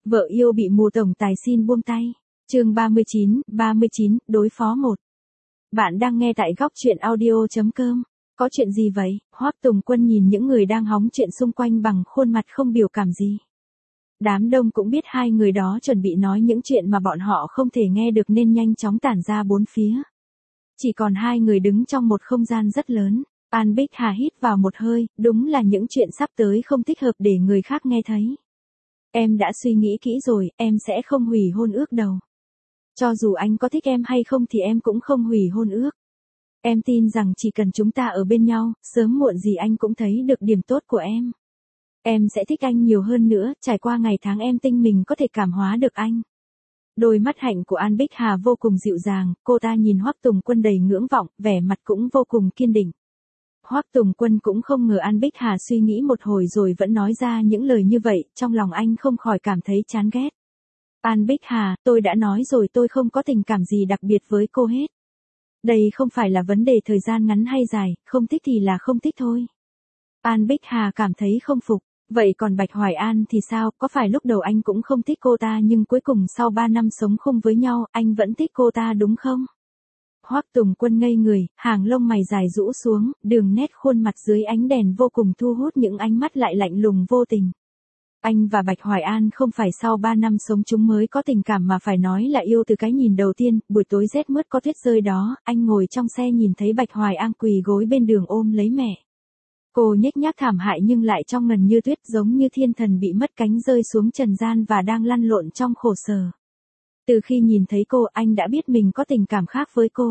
Vợ yêu bị mù tổng tài xin buông tay. Chương 39, đối phó 1. Bạn đang nghe tại góc truyện audio.com. Có chuyện gì vậy? Hoắc Tùng Quân nhìn những người đang hóng chuyện xung quanh bằng khuôn mặt không biểu cảm gì. Đám đông cũng biết hai người đó chuẩn bị nói những chuyện mà bọn họ không thể nghe được nên nhanh chóng tản ra bốn phía. Chỉ còn hai người đứng trong một không gian rất lớn. An Bích Hà hít vào một hơi, đúng là những chuyện sắp tới không thích hợp để người khác nghe thấy. Em đã suy nghĩ kỹ rồi, em sẽ không hủy hôn ước đâu. Cho dù anh có thích em hay không thì em cũng không hủy hôn ước. Em tin rằng chỉ cần chúng ta ở bên nhau, sớm muộn gì anh cũng thấy được điểm tốt của em. Em sẽ thích anh nhiều hơn nữa, trải qua ngày tháng em tin mình có thể cảm hóa được anh. Đôi mắt hạnh của An Bích Hà vô cùng dịu dàng, cô ta nhìn Hoắc Tùng Quân đầy ngưỡng vọng, vẻ mặt cũng vô cùng kiên định. Hoắc Tùng Quân cũng không ngờ An Bích Hà suy nghĩ một hồi rồi vẫn nói ra những lời như vậy, trong lòng anh không khỏi cảm thấy chán ghét. An Bích Hà, tôi đã nói rồi tôi không có tình cảm gì đặc biệt với cô hết. Đây không phải là vấn đề thời gian ngắn hay dài, không thích thì là không thích thôi. An Bích Hà cảm thấy không phục, vậy còn Bạch Hoài An thì sao, có phải lúc đầu anh cũng không thích cô ta nhưng cuối cùng sau 3 năm sống chung với nhau, anh vẫn thích cô ta đúng không? Hoắc Tùng Quân ngây người, hàng lông mày dài rũ xuống, đường nét khuôn mặt dưới ánh đèn vô cùng thu hút những ánh mắt lại lạnh lùng vô tình. Anh và Bạch Hoài An không phải sau 3 năm sống chung mới có tình cảm mà phải nói là yêu từ cái nhìn đầu tiên. Buổi tối rét mướt có tuyết rơi đó, anh ngồi trong xe nhìn thấy Bạch Hoài An quỳ gối bên đường ôm lấy mẹ. Cô nhếch nhác thảm hại nhưng lại trong ngần như tuyết, giống như thiên thần bị mất cánh rơi xuống trần gian và đang lăn lộn trong khổ sở. Từ khi nhìn thấy cô, anh đã biết mình có tình cảm khác với cô.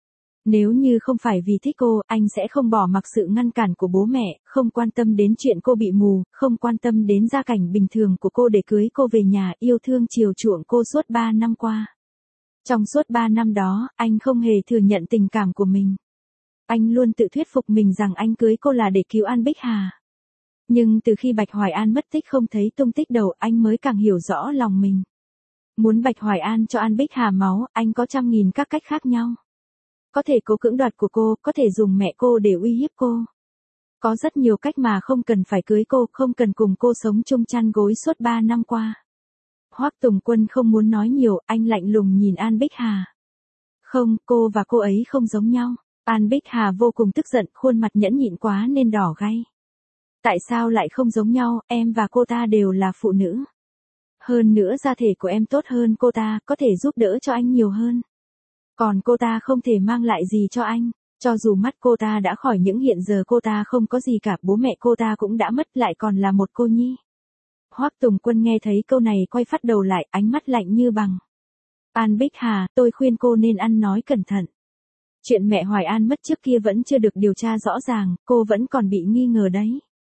Nếu như không phải vì thích cô, anh sẽ không bỏ mặc sự ngăn cản của bố mẹ, không quan tâm đến chuyện cô bị mù, không quan tâm đến gia cảnh bình thường của cô để cưới cô về nhà, yêu thương chiều chuộng cô suốt 3 năm qua. Trong suốt 3 năm đó, anh không hề thừa nhận tình cảm của mình. Anh luôn tự thuyết phục mình rằng anh cưới cô là để cứu An Bích Hà. Nhưng từ khi Bạch Hoài An mất tích không thấy tung tích đâu, anh mới càng hiểu rõ lòng mình. Muốn Bạch Hoài An cho An Bích Hà máu, anh có trăm nghìn các cách khác nhau. Có thể cố cưỡng đoạt của cô, có thể dùng mẹ cô để uy hiếp cô. Có rất nhiều cách mà không cần phải cưới cô, không cần cùng cô sống chung chăn gối suốt 3 năm qua. Hoắc Tùng Quân không muốn nói nhiều, anh lạnh lùng nhìn An Bích Hà. Không, cô và cô ấy không giống nhau. An Bích Hà vô cùng tức giận, khuôn mặt nhẫn nhịn quá nên đỏ gay. Tại sao lại không giống nhau, em và cô ta đều là phụ nữ. Hơn nữa gia thể của em tốt hơn cô ta, có thể giúp đỡ cho anh nhiều hơn. Còn cô ta không thể mang lại gì cho anh, cho dù mắt cô ta đã khỏi những hiện giờ cô ta không có gì cả, bố mẹ cô ta cũng đã mất lại còn là một cô nhi. Hoắc Tùng Quân nghe thấy câu này quay phát đầu lại, ánh mắt lạnh như bằng. An Bích Hà, tôi khuyên cô nên ăn nói cẩn thận. Chuyện mẹ Hoài An mất trước kia vẫn chưa được điều tra rõ ràng, cô vẫn còn bị nghi ngờ đấy.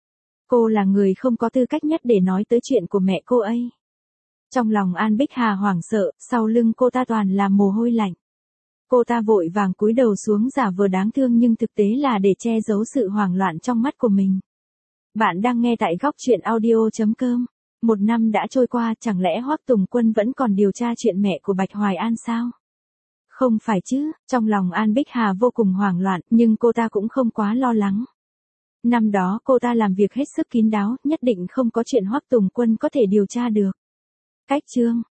Cô là người không có tư cách nhất để nói tới chuyện của mẹ cô ấy. Trong lòng An Bích Hà hoảng sợ, sau lưng cô ta toàn là mồ hôi lạnh. Cô ta vội vàng cúi đầu xuống giả vờ đáng thương nhưng thực tế là để che giấu sự hoảng loạn trong mắt của mình. Bạn đang nghe tại góc truyện audio.com. 1 năm đã trôi qua, chẳng lẽ Hoắc Tùng Quân vẫn còn điều tra chuyện mẹ của Bạch Hoài An sao? Không phải chứ, trong lòng An Bích Hà vô cùng hoảng loạn, nhưng cô ta cũng không quá lo lắng. Năm đó cô ta làm việc hết sức kín đáo, nhất định không có chuyện Hoắc Tùng Quân có thể điều tra được. Cách chương